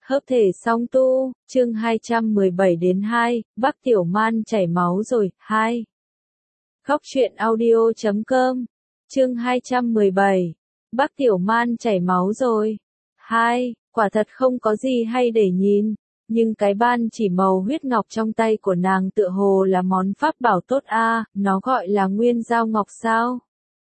Hấp thể song tu, chương 217-2, Bắc Tiểu Man chảy máu rồi, 2. Khóc chuyện audio.com, chương 217, Bắc Tiểu Man chảy máu rồi, 2, quả thật không có gì hay để nhìn, nhưng cái ban chỉ màu huyết ngọc trong tay của nàng tựa hồ là món pháp bảo tốt a, nó gọi là Nguyên Dao Ngọc sao?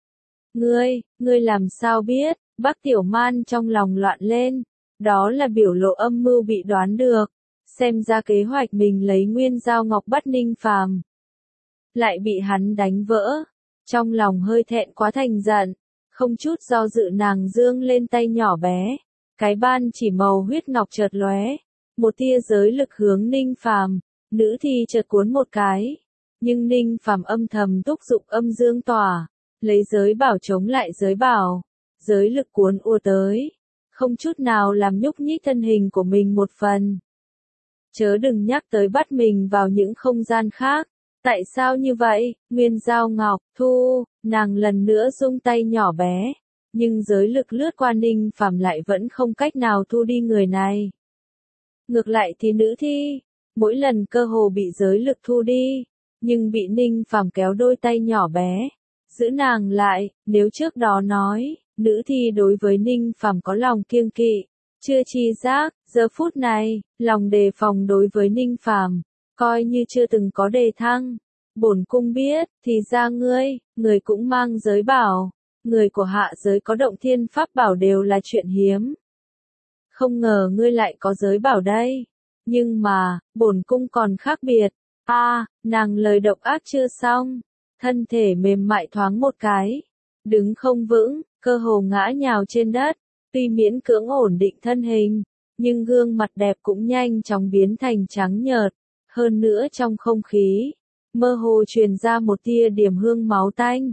Ngươi làm sao biết? Bắc Tiểu Man trong lòng loạn lên. Đó là biểu lộ âm mưu bị đoán được, xem ra kế hoạch mình lấy Nguyên Dao Ngọc bắt Ninh Phàm lại bị hắn đánh vỡ, trong lòng hơi thẹn quá thành giận, không chút do dự nàng giương lên tay nhỏ bé, cái ban chỉ màu huyết ngọc chợt lóe, một tia giới lực hướng Ninh Phàm, nữ thi chợt cuốn một cái, nhưng Ninh Phàm âm thầm thúc giục âm dương tỏa, lấy giới bảo chống lại giới bảo, giới lực cuốn ùa tới. Không chút nào làm nhúc nhích thân hình của mình một phần. Chớ đừng nhắc tới bắt mình vào những không gian khác. Tại sao như vậy? Nguyên Dao Ngọc, thu, nàng lần nữa rung tay nhỏ bé. Nhưng giới lực lướt qua Ninh Phàm lại vẫn không cách nào thu đi người này. Ngược lại thì nữ thi, mỗi lần cơ hồ bị giới lực thu đi, nhưng bị Ninh Phàm kéo đôi tay nhỏ bé, giữ nàng lại, nếu trước đó nói. Nữ thi đối với Ninh Phàm có lòng kiêng kỵ, chưa chi giác, giờ phút này, lòng đề phòng đối với Ninh Phàm, coi như chưa từng có đề thăng. Bổn cung biết, thì ra người cũng mang giới bảo, người của hạ giới có động thiên pháp bảo đều là chuyện hiếm. Không ngờ ngươi lại có giới bảo đây, nhưng mà, bổn cung còn khác biệt. Nàng lời độc ác chưa xong, thân thể mềm mại thoáng một cái, đứng không vững. Cơ hồ ngã nhào trên đất, tuy miễn cưỡng ổn định thân hình, nhưng gương mặt đẹp cũng nhanh chóng biến thành trắng nhợt, hơn nữa trong không khí, mơ hồ truyền ra một tia điểm hương máu tanh,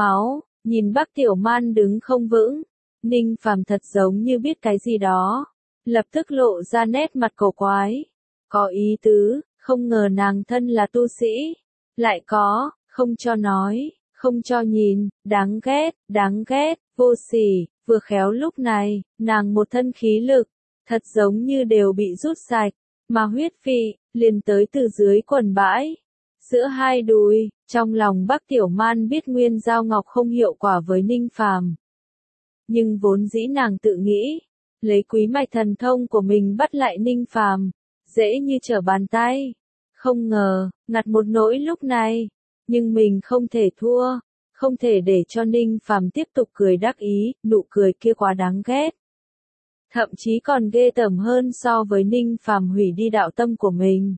nhìn Bắc Tiểu Man đứng không vững, Ninh Phàm thật giống như biết cái gì đó, lập tức lộ ra nét mặt cổ quái, có ý tứ, không ngờ nàng thân là tu sĩ, lại có, không cho nói. Không cho nhìn, đáng ghét, vô sỉ, vừa khéo lúc này, nàng một thân khí lực, thật giống như đều bị rút sạch, mà huyết vị, liền tới từ dưới quần bãi. Giữa hai đùi, trong lòng Bắc Tiểu Man biết Nguyên Dao Ngọc không hiệu quả với Ninh Phàm. Nhưng vốn dĩ nàng tự nghĩ, lấy quý mạch thần thông của mình bắt lại Ninh Phàm, dễ như trở bàn tay. Không ngờ, ngặt một nỗi lúc này. Nhưng mình không thể thua, không thể để cho Ninh Phàm tiếp tục cười đắc ý, nụ cười kia quá đáng ghét. Thậm chí còn ghê tởm hơn so với Ninh Phàm hủy đi đạo tâm của mình.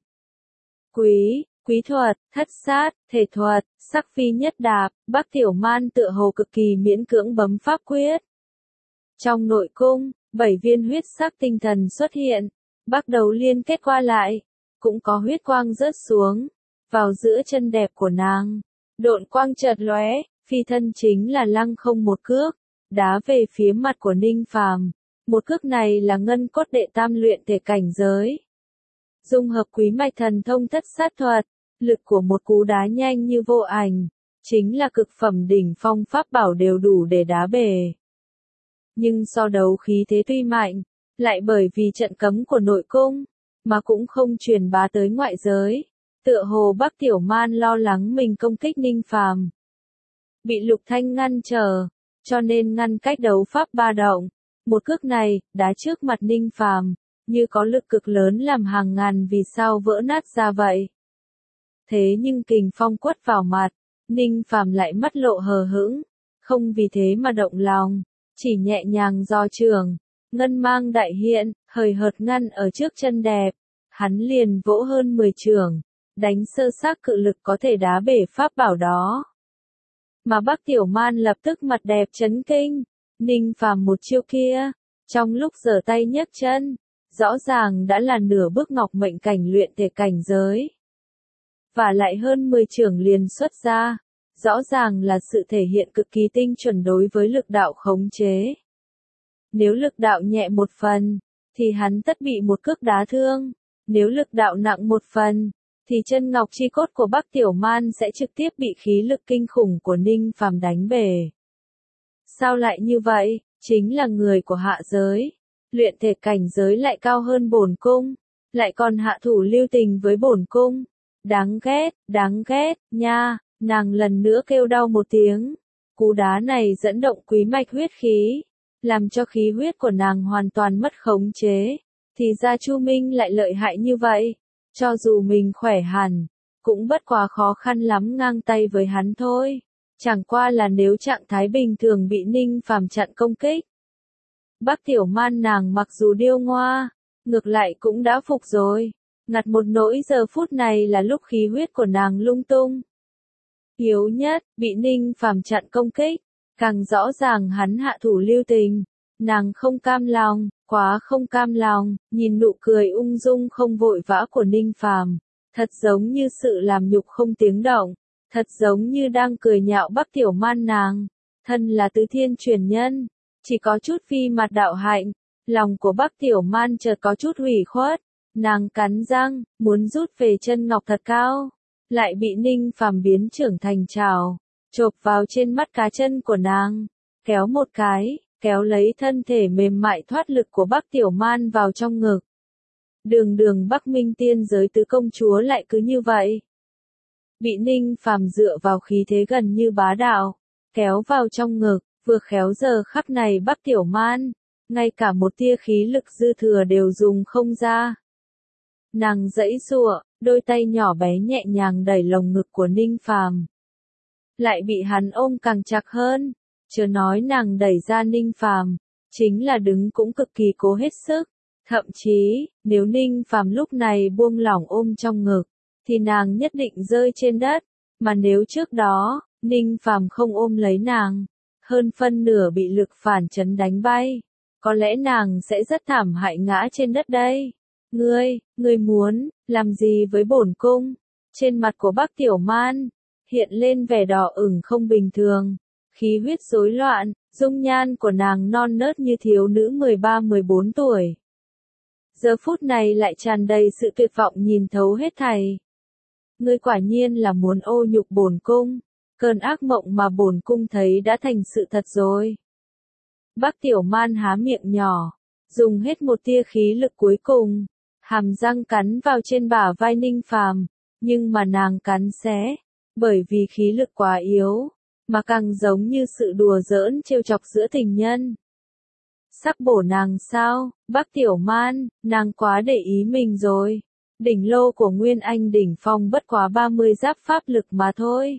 Quý thuật, thất sát, thể thuật, sắc phi nhất đạp, Bắc Tiểu Man tựa hồ cực kỳ miễn cưỡng bấm pháp quyết. Trong nội cung, 7 viên huyết sắc tinh thần xuất hiện, bắt đầu liên kết qua lại, cũng có huyết quang rớt xuống. Vào giữa chân đẹp của nàng, độn quang chợt lóe, phi thân chính là lăng không một cước, đá về phía mặt của Ninh Phàm. Một cước này là ngân cốt đệ tam luyện thể cảnh giới. Dung hợp quý mạch thần thông thất sát thuật, lực của một cú đá nhanh như vô ảnh, chính là cực phẩm đỉnh phong pháp bảo đều đủ để đá bể. Nhưng so đấu khí thế tuy mạnh, lại bởi vì trận cấm của nội cung, mà cũng không truyền bá tới ngoại giới. Tựa hồ Bắc Tiểu Man lo lắng mình công kích Ninh Phàm bị Lục Thanh ngăn trở, cho nên ngăn cách đấu pháp ba động. Một cước này, đá trước mặt Ninh Phàm, như có lực cực lớn làm hàng ngàn vì sao vỡ nát ra vậy. Thế nhưng kình phong quất vào mặt, Ninh Phàm lại mắt lộ hờ hững, không vì thế mà động lòng, chỉ nhẹ nhàng giơ trường, ngân mang đại hiện, hời hợt ngăn ở trước chân đẹp, hắn liền vỗ hơn 10 trường. Đánh sơ xác cự lực có thể đá bể pháp bảo đó. Mà Bắc Tiểu Man lập tức mặt đẹp chấn kinh, Ninh Phàm một chiêu kia, trong lúc giở tay nhấc chân, rõ ràng đã là nửa bước ngọc mệnh cảnh luyện thể cảnh giới. Và lại hơn 10 trường liền xuất ra, rõ ràng là sự thể hiện cực kỳ tinh chuẩn đối với lực đạo khống chế. Nếu lực đạo nhẹ một phần, thì hắn tất bị một cước đá thương, nếu lực đạo nặng một phần, thì chân ngọc chi cốt của Bắc Tiểu Man sẽ trực tiếp bị khí lực kinh khủng của Ninh Phàm đánh bể. Sao lại như vậy? Chính là người của hạ giới. luyện thể cảnh giới lại cao hơn bổn cung, lại còn hạ thủ lưu tình với bổn cung. Đáng ghét, nha, nàng lần nữa kêu đau một tiếng. Cú đá này dẫn động quý mạch huyết khí, làm cho khí huyết của nàng hoàn toàn mất khống chế. Thì ra Chu Minh lại lợi hại như vậy, cho dù mình khỏe hẳn, cũng bất quá khó khăn lắm ngang tay với hắn thôi. Chẳng qua là nếu trạng thái bình thường bị Ninh Phàm chặn công kích. Bắc Tiểu Man nàng mặc dù điêu ngoa, ngược lại cũng đã phục rồi. Ngặt một nỗi giờ phút này là lúc khí huyết của nàng lung tung. Yếu nhất, bị Ninh Phàm chặn công kích, càng rõ ràng hắn hạ thủ lưu tình. Nàng không cam lòng, quá không cam lòng, nhìn nụ cười ung dung không vội vã của Ninh Phàm, thật giống như sự làm nhục không tiếng động, thật giống như đang cười nhạo Bắc Tiểu Man nàng. Thân là tứ thiên truyền nhân, chỉ có chút phi mặt đạo hạnh, lòng của Bắc Tiểu Man chợt có chút hủy khuất, nàng cắn răng, muốn rút về chân ngọc thật cao, lại bị Ninh Phàm biến trưởng thành trảo, chộp vào trên mắt cá chân của nàng, kéo một cái, kéo lấy thân thể mềm mại thoát lực của Bắc Tiểu Man vào trong ngực. Đường Bắc Minh tiên giới tứ công chúa lại cứ như vậy. Bị Ninh Phàm dựa vào khí thế gần như bá đạo, kéo vào trong ngực, vừa khéo giờ khắc này Bắc Tiểu Man, ngay cả một tia khí lực dư thừa đều dùng không ra. Nàng giãy giụa, đôi tay nhỏ bé nhẹ nhàng đẩy lồng ngực của Ninh Phàm. Lại bị hắn ôm càng chặt hơn, chớ nói nàng đẩy ra Ninh Phàm, chính là đứng cũng cực kỳ cố hết sức. Thậm chí, nếu Ninh Phàm lúc này buông lỏng ôm trong ngực, thì nàng nhất định rơi trên đất, mà nếu trước đó, Ninh Phàm không ôm lấy nàng, hơn phân nửa bị lực phản chấn đánh bay, có lẽ nàng sẽ rất thảm hại ngã trên đất đây. Ngươi muốn, làm gì với bổn cung? Trên mặt của Bắc Tiểu Man, hiện lên vẻ đỏ ửng không bình thường, khí huyết rối loạn, dung nhan của nàng non nớt như thiếu nữ 13-14 tuổi. Giờ phút này lại tràn đầy sự tuyệt vọng nhìn thấu hết thảy. Ngươi quả nhiên là muốn ô nhục bổn cung, cơn ác mộng mà bổn cung thấy đã thành sự thật rồi. Bắc Tiểu Man há miệng nhỏ, dùng hết một tia khí lực cuối cùng, hàm răng cắn vào trên bả vai Ninh Phàm, nhưng mà nàng cắn xé, bởi vì khí lực quá yếu, mà càng giống như sự đùa giỡn trêu chọc giữa tình nhân. Sắc bổ nàng sao, Bắc Tiểu Man, nàng quá để ý mình rồi. Đỉnh lô của Nguyên Anh đỉnh phong bất quá 30 giáp pháp lực mà thôi.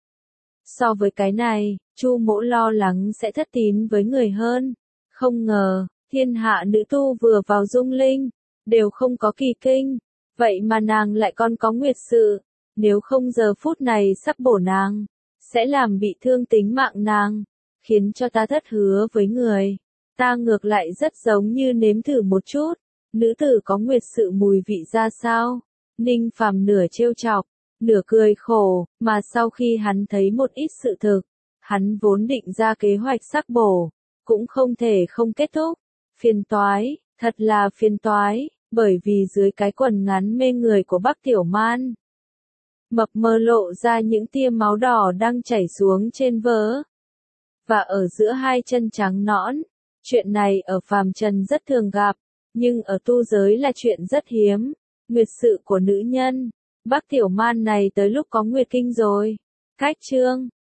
So với cái này, Chu Mỗ lo lắng sẽ thất tín với người hơn. Không ngờ, thiên hạ nữ tu vừa vào dung linh, đều không có kỳ kinh. Vậy mà nàng lại còn có nguyệt sự. Nếu không giờ phút này sắc bổ nàng, sẽ làm bị thương tính mạng nàng, khiến cho ta thất hứa với người. Ta ngược lại rất giống như nếm thử một chút, nữ tử có nguyệt sự mùi vị ra sao? Ninh Phàm nửa trêu chọc, nửa cười khổ, mà sau khi hắn thấy một ít sự thực, hắn vốn định ra kế hoạch sắc bổ, cũng không thể không kết thúc. Phiền toái, thật là phiền toái, bởi vì dưới cái quần ngắn mê người của Bắc Tiểu Man, mập mờ lộ ra những tia máu đỏ đang chảy xuống trên vớ. Và ở giữa hai chân trắng nõn. Chuyện này ở phàm trần rất thường gặp, nhưng ở tu giới là chuyện rất hiếm. Nguyệt sự của nữ nhân, Bắc Tiểu Man này tới lúc có nguyệt kinh rồi. Cách chương